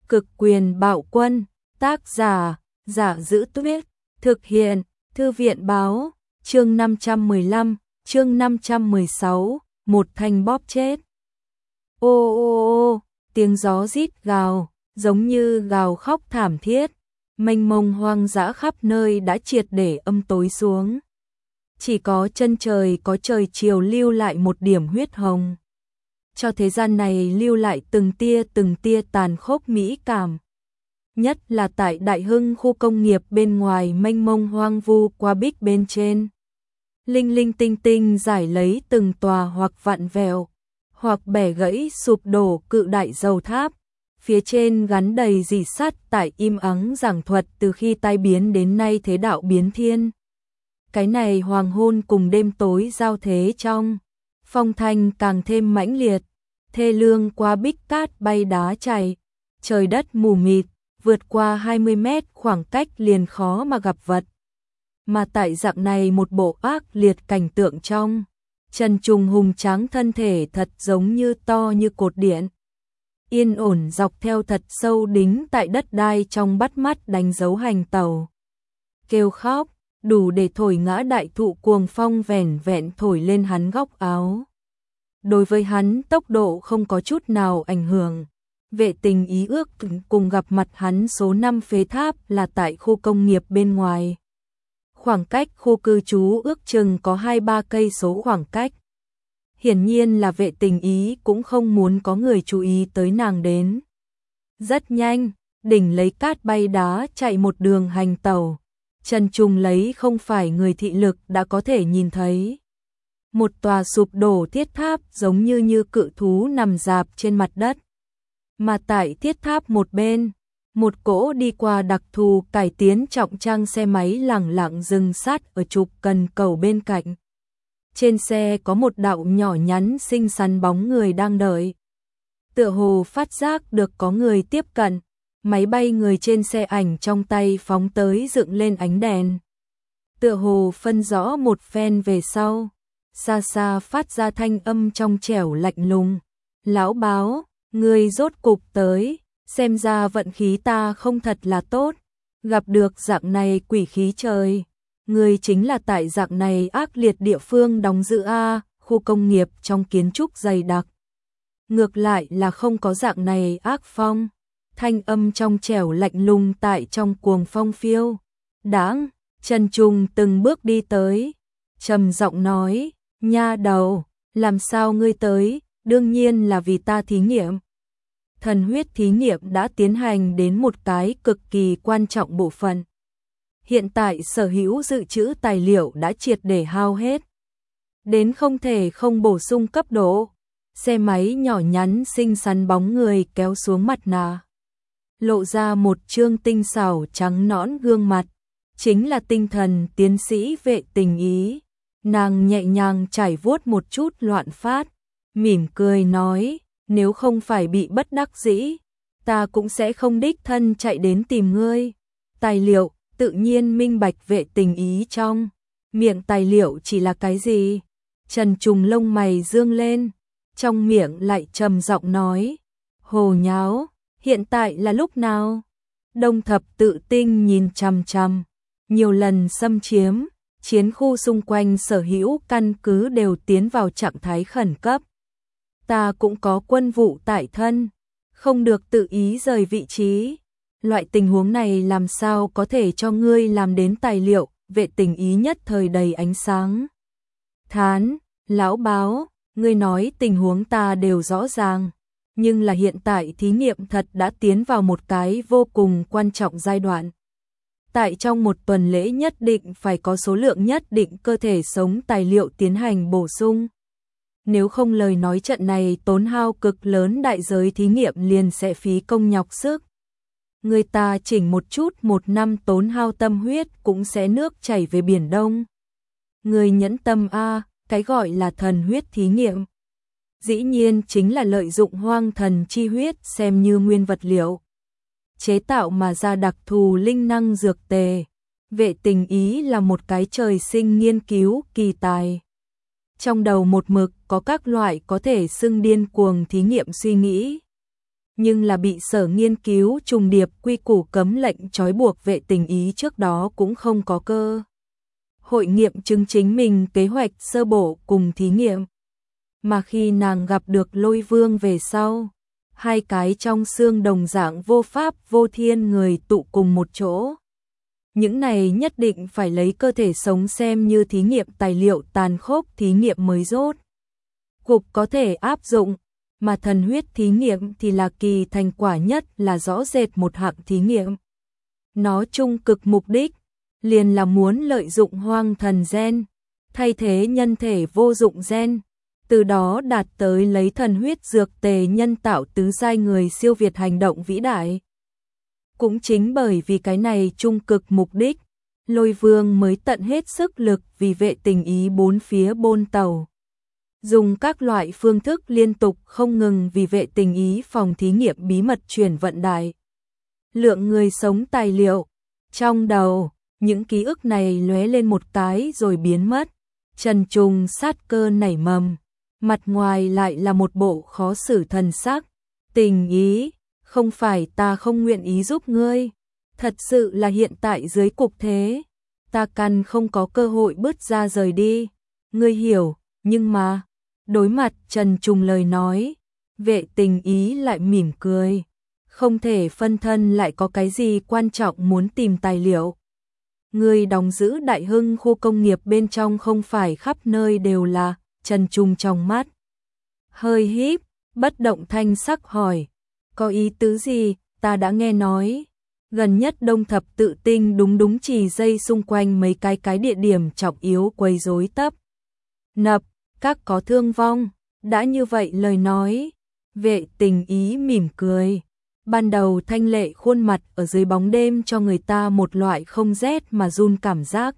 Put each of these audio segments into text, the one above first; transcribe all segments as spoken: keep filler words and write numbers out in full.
Cực quyền bạo quân, tác giả, Giả Giữ Tuyết, thực hiện, Thư viện báo, chương năm trăm mười lăm, chương năm trăm mười sáu, một thanh bóp chết. Ô ô ô, tiếng gió rít gào, giống như gào khóc thảm thiết, mênh mông hoang dã khắp nơi đã triệt để âm tối xuống. Chỉ có chân trời có trời chiều lưu lại một điểm huyết hồng. Cho thế gian này lưu lại từng tia từng tia tàn khốc mỹ cảm. Nhất là tại Đại Hưng khu công nghiệp bên ngoài mênh mông hoang vu qua bích bên trên. Linh linh tinh tinh giải lấy từng tòa hoặc vặn vẹo, hoặc bẻ gãy sụp đổ cự đại dầu tháp. Phía trên gắn đầy rỉ sắt tại im ắng giảng thuật từ khi tai biến đến nay thế đạo biến thiên. Cái này hoàng hôn cùng đêm tối giao thế trong, phong thanh càng thêm mãnh liệt, thê lương qua bích cát bay đá chảy, trời đất mù mịt, vượt qua hai mươi mét khoảng cách liền khó mà gặp vật. Mà tại dạng này một bộ ác liệt cảnh tượng trong, Trần Trùng hùng tráng thân thể thật giống như to như cột điện. Yên ổn dọc theo thật sâu đính tại đất đai trong bắt mắt đánh dấu hành tàu. Kêu khóc, đủ để thổi ngã đại thụ cuồng phong vẻn vẹn thổi lên hắn góc áo. Đối với hắn tốc độ không có chút nào ảnh hưởng. Vệ tình ý ước cùng gặp mặt hắn số năm phế tháp là tại khu công nghiệp bên ngoài. Khoảng cách khu cư trú ước chừng có hai ba cây số khoảng cách. Hiển nhiên là vệ tình ý cũng không muốn có người chú ý tới nàng đến. Rất nhanh, đỉnh lấy cát bay đá chạy một đường hành tàu. Trần Trùng lấy không phải người thị lực đã có thể nhìn thấy. Một tòa sụp đổ thiết tháp giống như như cự thú nằm rạp trên mặt đất. Mà tại thiết tháp một bên, một cỗ đi qua đặc thù cải tiến trọng trang xe máy lẳng lặng dừng sát ở trục cần cầu bên cạnh. Trên xe có một đạo nhỏ nhắn xinh xắn bóng người đang đợi. Tựa hồ phát giác được có người tiếp cận, máy bay người trên xe ảnh trong tay phóng tới dựng lên ánh đèn. Tựa hồ phân rõ một phen về sau, xa xa phát ra thanh âm trong trẻo lạnh lùng. Lão báo, người rốt cục tới, xem ra vận khí ta không thật là tốt, gặp được dạng này quỷ khí trời. Người chính là tại dạng này ác liệt địa phương đóng giữ A, khu công nghiệp trong kiến trúc dày đặc. Ngược lại là không có dạng này ác phong, thanh âm trong trẻo lạnh lùng tại trong cuồng phong phiêu. Đáng, Trần Trùng từng bước đi tới, trầm giọng nói, nha đầu, làm sao ngươi tới, đương nhiên là vì ta thí nghiệm. Thần huyết thí nghiệm đã tiến hành đến một cái cực kỳ quan trọng bộ phận. Hiện tại sở hữu dự trữ tài liệu đã triệt để hao hết. Đến không thể không bổ sung cấp độ. Xe máy nhỏ nhắn xinh xắn bóng người kéo xuống mặt nạ. Lộ ra một trương tinh xảo trắng nõn gương mặt. Chính là tinh thần tiến sĩ Vệ Tình Ý. Nàng nhẹ nhàng chải vuốt một chút loạn phát. Mỉm cười nói, nếu không phải bị bất đắc dĩ, ta cũng sẽ không đích thân chạy đến tìm ngươi. Tài liệu, tự nhiên minh bạch Vệ Tình Ý trong miệng tài liệu chỉ là cái gì? Trần Trùng lông mày dương lên, trong miệng lại trầm giọng nói, hồ nháo, hiện tại là lúc nào? Đông Thập Tự Tinh nhìn chằm chằm, nhiều lần xâm chiếm, chiến khu xung quanh sở hữu căn cứ đều tiến vào trạng thái khẩn cấp. Ta cũng có quân vụ tại thân, không được tự ý rời vị trí. Loại tình huống này làm sao có thể cho ngươi làm đến tài liệu? Vệ Tình Ý nhất thời đầy ánh sáng. Thán, lão báo, ngươi nói tình huống ta đều rõ ràng, nhưng là hiện tại thí nghiệm thật đã tiến vào một cái vô cùng quan trọng giai đoạn. Tại trong một tuần lễ nhất định phải có số lượng nhất định cơ thể sống tài liệu tiến hành bổ sung. Nếu không lời nói trận này tốn hao cực lớn đại giới thí nghiệm liền sẽ phí công nhọc sức. Người ta chỉnh một chút một năm tốn hao tâm huyết cũng sẽ nước chảy về Biển Đông. Người nhẫn tâm A, cái gọi là thần huyết thí nghiệm. Dĩ nhiên chính là lợi dụng hoang thần chi huyết xem như nguyên vật liệu. Chế tạo mà ra đặc thù linh năng dược tề. Vệ Tình Ý là một cái trời sinh nghiên cứu kỳ tài. Trong đầu một mực có các loại có thể xưng điên cuồng thí nghiệm suy nghĩ. nhưng là bị sở nghiên cứu trùng điệp quy củ cấm lệnh trói buộc Vệ Tình Ý trước đó cũng không có cơ hội nghiệm chứng chính mình kế hoạch sơ bộ cùng thí nghiệm. Mà khi nàng gặp được Lôi Vương về sau, hai cái trong xương đồng dạng vô pháp vô thiên người tụ cùng một chỗ. Những này nhất định phải lấy cơ thể sống xem như thí nghiệm tài liệu tàn khốc thí nghiệm mới rốt cục có thể áp dụng, mà thần huyết thí nghiệm thì là kỳ thành quả nhất là rõ rệt một hạng thí nghiệm. Nó trung cực mục đích, liền là muốn lợi dụng hoang thần gen, thay thế nhân thể vô dụng gen, từ đó đạt tới lấy thần huyết dược tề nhân tạo tứ giai người siêu việt hành động vĩ đại. Cũng chính bởi vì cái này trung cực mục đích, Lôi Vương mới tận hết sức lực vì Vệ Tình Ý bốn phía bôn tàu. Dùng các loại phương thức liên tục không ngừng vì Vệ Tình Ý phòng thí nghiệm bí mật chuyển vận đại lượng người sống tài liệu. Trong đầu, những ký ức này lóe lên một cái rồi biến mất. Trần Trùng sát cơ nảy mầm, mặt ngoài lại là một bộ khó xử thần sắc. Tình Ý, không phải ta không nguyện ý giúp ngươi, thật sự là hiện tại dưới cục thế, ta căn không có cơ hội bứt ra rời đi, ngươi hiểu, nhưng mà, đối mặt Trần Trùng lời nói, Vệ Tình Ý lại mỉm cười, không thể phân thân lại có cái gì quan trọng muốn tìm tài liệu. Ngươi đóng giữ Đại Hưng khu công nghiệp bên trong không phải khắp nơi đều là. Trần Trùng trong mắt hơi híp, bất động thanh sắc hỏi, có ý tứ gì? Ta đã nghe nói, gần nhất Đông Thập Tự Tinh đúng đúng chỉ dây xung quanh mấy cái cái địa điểm trọng yếu quấy rối tấp nập, các có thương vong. Đã như vậy lời nói, Vệ Tình Ý mỉm cười, ban đầu thanh lệ khuôn mặt ở dưới bóng đêm cho người ta một loại không rét mà run cảm giác.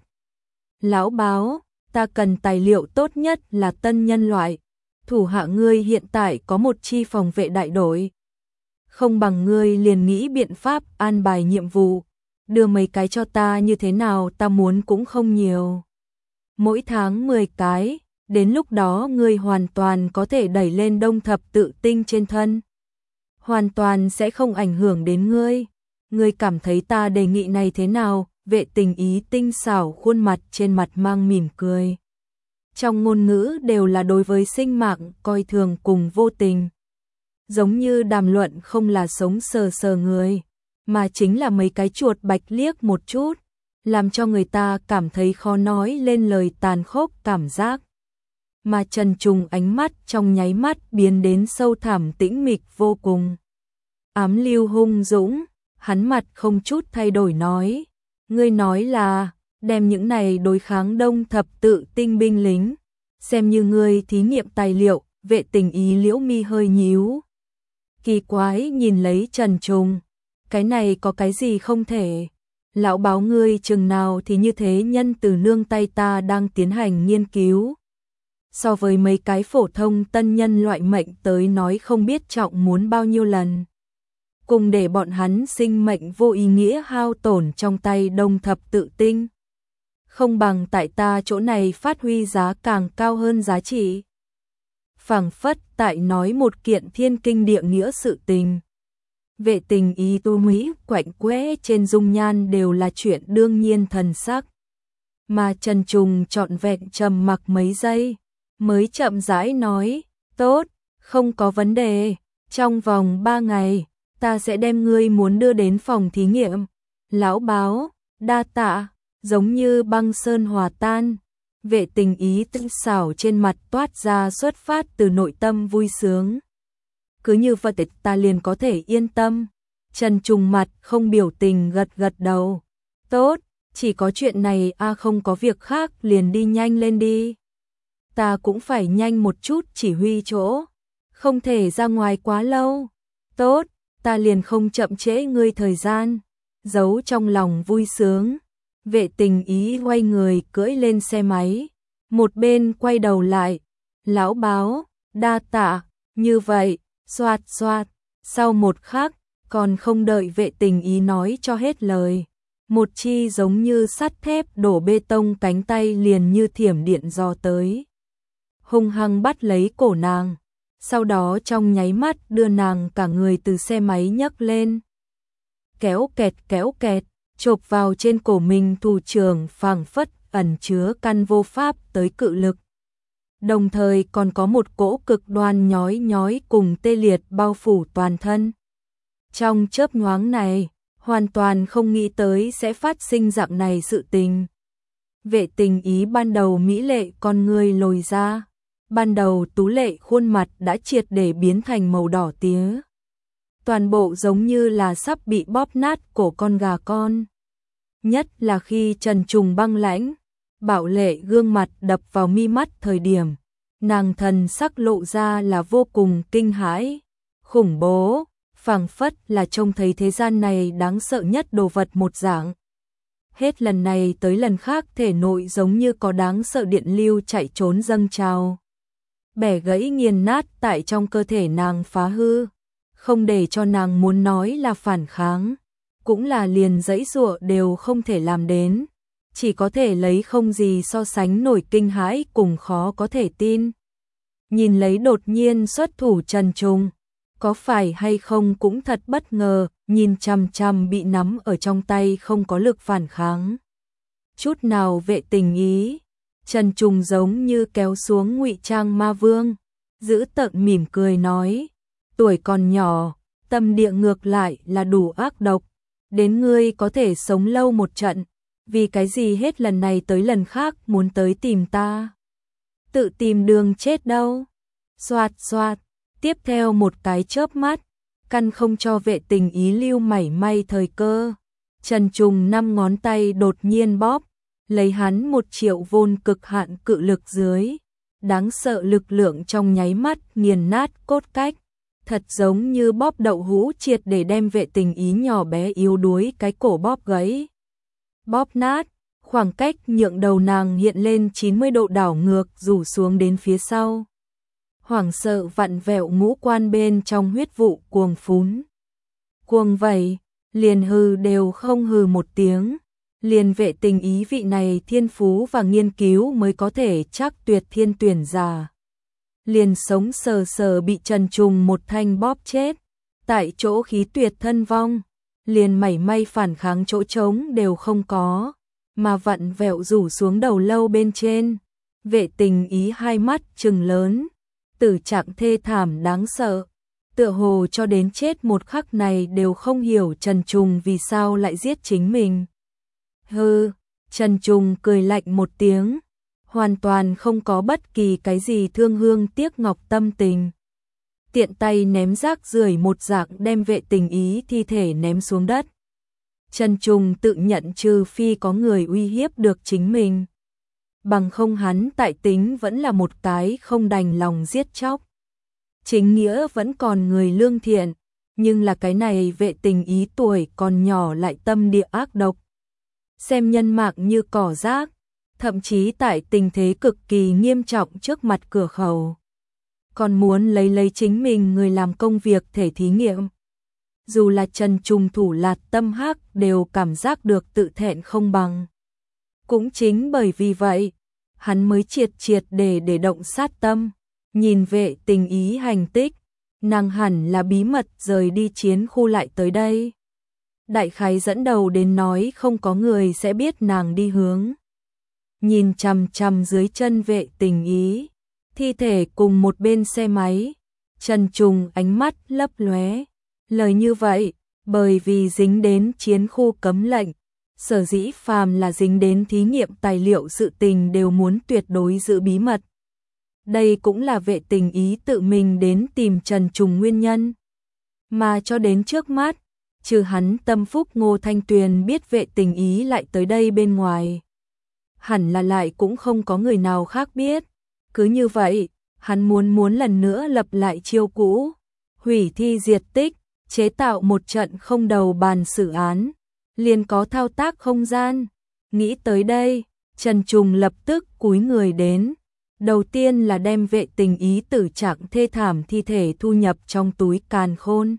Lão báo, ta cần tài liệu tốt nhất là tân nhân loại, thủ hạ ngươi hiện tại có một chi phòng vệ đại đội. Không bằng ngươi liền nghĩ biện pháp an bài nhiệm vụ, đưa mấy cái cho ta như thế nào, ta muốn cũng không nhiều. Mỗi tháng mười cái, đến lúc đó ngươi hoàn toàn có thể đẩy lên Đông Thập Tự Tinh trên thân. Hoàn toàn sẽ không ảnh hưởng đến ngươi. Ngươi cảm thấy ta đề nghị này thế nào? Vệ Tình Ý tinh xảo khuôn mặt trên mặt mang mỉm cười. Trong ngôn ngữ đều là đối với sinh mạng coi thường cùng vô tình. Giống như đàm luận không là sống sờ sờ người, mà chính là mấy cái chuột bạch liếc một chút, làm cho người ta cảm thấy khó nói lên lời tàn khốc cảm giác. Mà Trần Trùng ánh mắt trong nháy mắt biến đến sâu thẳm tĩnh mịch vô cùng. Ám lưu hung dũng, hắn mặt không chút thay đổi nói, ngươi nói là đem những này đối kháng Đông Thập Tự Tinh binh lính, xem như ngươi thí nghiệm tài liệu. Vệ Tình Ý liễu mi hơi nhíu, kỳ quái nhìn lấy Trần Trùng, cái này có cái gì không thể? Lão báo ngươi chừng nào thì như thế nhân từ nương tay ta đang tiến hành nghiên cứu. So với mấy cái phổ thông tân nhân loại mệnh tới nói không biết trọng muốn bao nhiêu lần. Cùng để bọn hắn sinh mệnh vô ý nghĩa hao tổn trong tay Đông Thập Tự Tinh. Không bằng tại ta chỗ này phát huy giá càng cao hơn giá trị. Phảng phất tại nói một kiện thiên kinh địa nghĩa sự tình. Vệ Tình Ý tu mỹ quạnh quẽ trên dung nhan đều là chuyện đương nhiên thần sắc. Mà Trần Trùng trọn vẹn trầm mặc mấy giây, mới chậm rãi nói, tốt, không có vấn đề, trong vòng ba ngày, ta sẽ đem ngươi muốn đưa đến phòng thí nghiệm. Lão báo, đa tạ, giống như băng sơn hòa tan. Vệ Tình Ý tinh xảo trên mặt toát ra xuất phát từ nội tâm vui sướng. Cứ như vậy ta liền có thể yên tâm. Trần Trùng mặt không biểu tình gật gật đầu. Tốt, chỉ có chuyện này a à, không có việc khác liền đi nhanh lên đi. Ta cũng phải nhanh một chút chỉ huy chỗ. Không thể ra ngoài quá lâu. Tốt, ta liền không chậm trễ ngươi thời gian. Giấu trong lòng vui sướng. Vệ Tình Ý quay người cưỡi lên xe máy. Một bên quay đầu lại. Lão báo, đa tạ, như vậy, xoạt xoạt. Sau một khắc, còn không đợi Vệ Tình Ý nói cho hết lời. Một chi giống như sắt thép đổ bê tông cánh tay liền như thiểm điện gió tới. Hung hăng bắt lấy cổ nàng. sau đó trong nháy mắt đưa nàng cả người từ xe máy nhấc lên. Kéo kẹt kéo kẹt, chộp vào trên cổ mình thủ trưởng phảng phất ẩn chứa căn vô pháp tới cự lực. Đồng thời còn có một cỗ cực đoan nhói nhói cùng tê liệt bao phủ toàn thân. Trong chớp nhoáng này, hoàn toàn không nghĩ tới sẽ phát sinh dạng này sự tình. Vệ Tình Ý ban đầu mỹ lệ con người lồi ra, ban đầu tú lệ khuôn mặt đã triệt để biến thành màu đỏ tía. Toàn bộ giống như là sắp bị bóp nát cổ con gà con. Nhất là khi Trần Trùng băng lãnh, bạo lệ gương mặt đập vào mi mắt thời điểm, nàng thần sắc lộ ra là vô cùng kinh hãi, khủng bố, phảng phất là trông thấy thế gian này đáng sợ nhất đồ vật một dạng. Hết lần này tới lần khác thể nội giống như có đáng sợ điện lưu chạy trốn dâng trào, bẻ gãy nghiền nát tại trong cơ thể nàng phá hư, không để cho nàng muốn nói là phản kháng, cũng là liền giãy giụa đều không thể làm đến, chỉ có thể lấy không gì so sánh nổi kinh hãi cùng khó có thể tin. Nhìn lấy đột nhiên xuất thủ Trần Trùng, có phải hay không cũng thật bất ngờ, nhìn chằm chằm bị nắm ở trong tay không có lực phản kháng chút nào Vệ Tình Ý. Trần Trùng giống như kéo xuống ngụy trang ma vương, giữ tợn mỉm cười nói, tuổi còn nhỏ, tâm địa ngược lại là đủ ác độc, đến ngươi có thể sống lâu một trận, vì cái gì hết lần này tới lần khác muốn tới tìm ta, tự tìm đường chết đâu. Xoạt xoạt, tiếp theo một cái chớp mắt, căn không cho Vệ Tình Ý lưu mảy may thời cơ, Trần Trùng năm ngón tay đột nhiên bóp, lấy hắn một triệu vôn cực hạn cự lực dưới, đáng sợ lực lượng trong nháy mắt nghiền nát cốt cách, thật giống như bóp đậu hũ triệt để đem Vệ Tình Ý nhỏ bé yếu đuối cái cổ bóp gãy. Bóp nát, khoảng cách nhượng đầu nàng hiện lên chín mươi độ đảo ngược rủ xuống đến phía sau. Hoảng sợ vặn vẹo ngũ quan bên trong huyết vụ cuồng phún. Cuồng vậy, liền hừ đều không hừ một tiếng. Liền Vệ Tình Ý vị này thiên phú và nghiên cứu mới có thể chắc tuyệt thiên tuyển giả. Liền sống sờ sờ bị Trần Trùng một thanh bóp chết. Tại chỗ khí tuyệt thân vong, liền mảy may phản kháng chỗ trống đều không có, mà vặn vẹo rủ xuống đầu lâu bên trên. Vệ Tình Ý hai mắt trừng lớn, tử trạng thê thảm đáng sợ, tựa hồ cho đến chết một khắc này đều không hiểu Trần Trùng vì sao lại giết chính mình. Hừ, Trần Trùng cười lạnh một tiếng, hoàn toàn không có bất kỳ cái gì thương hương tiếc ngọc tâm tình. Tiện tay ném rác rưởi một dạng đem Vệ Tình Ý thi thể ném xuống đất. Trần Trùng tự nhận trừ phi có người uy hiếp được chính mình, bằng không hắn tại tính vẫn là một cái không đành lòng giết chóc. Chính nghĩa vẫn còn người lương thiện, nhưng là cái này Vệ Tình Ý tuổi còn nhỏ lại tâm địa ác độc. Xem nhân mạng như cỏ rác, thậm chí tại tình thế cực kỳ nghiêm trọng trước mặt cửa khẩu, còn muốn lấy lấy chính mình người làm công việc thể thí nghiệm. Dù là Trần Trùng thủ lạt tâm hắc đều cảm giác được tự thẹn không bằng. Cũng chính bởi vì vậy, hắn mới triệt triệt để để động sát tâm, nhìn Vệ Tình Ý hành tích, nàng hẳn là bí mật rời đi chiến khu lại tới đây. Đại khái dẫn đầu đến nói không có người sẽ biết nàng đi hướng. Nhìn chằm chằm dưới chân Vệ Tình Ý, thi thể cùng một bên xe máy, Trần Trùng ánh mắt lấp lóe. Lời như vậy, bởi vì dính đến chiến khu cấm lệnh, sở dĩ phàm là dính đến thí nghiệm tài liệu sự tình đều muốn tuyệt đối giữ bí mật. Đây cũng là Vệ Tình Ý tự mình đến tìm Trần Trùng nguyên nhân. Mà cho đến trước mắt, trừ hắn tâm phúc Ngô Thanh Tuyền biết Vệ Tình Ý lại tới đây bên ngoài, hẳn là lại cũng không có người nào khác biết. Cứ như vậy, hắn muốn muốn lần nữa lập lại chiêu cũ, hủy thi diệt tích, chế tạo một trận không đầu bàn xử án, liền có thao tác không gian. Nghĩ tới đây, Trần Trùng lập tức cúi người đến, đầu tiên là đem Vệ Tình Ý tử trạng thê thảm thi thể thu nhập trong túi càn khôn.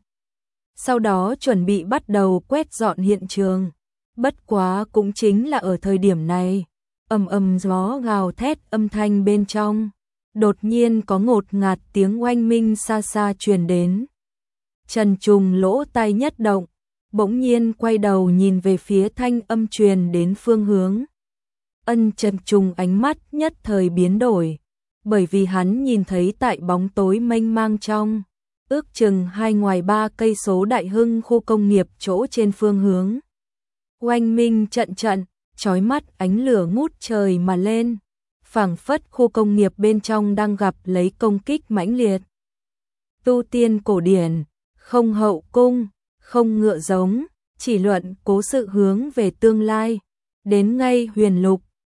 Sau đó chuẩn bị bắt đầu quét dọn hiện trường. Bất quá cũng chính là ở thời điểm này, ầm ầm gió gào thét âm thanh bên trong, đột nhiên có ngột ngạt tiếng oanh minh xa xa truyền đến. Trần Trùng lỗ tai nhất động, bỗng nhiên quay đầu nhìn về phía thanh âm truyền đến phương hướng. Ân Trần Trùng ánh mắt nhất thời biến đổi, bởi vì hắn nhìn thấy tại bóng tối mênh mang trong, ước chừng hai ngoài ba cây số Đại Hưng khu công nghiệp chỗ trên phương hướng. Oanh minh trận trận, chói mắt ánh lửa ngút trời mà lên, phảng phất khu công nghiệp bên trong đang gặp lấy công kích mãnh liệt. Tu tiên cổ điển, không hậu cung, không ngựa giống, chỉ luận cố sự hướng về tương lai, đến ngay huyền lục,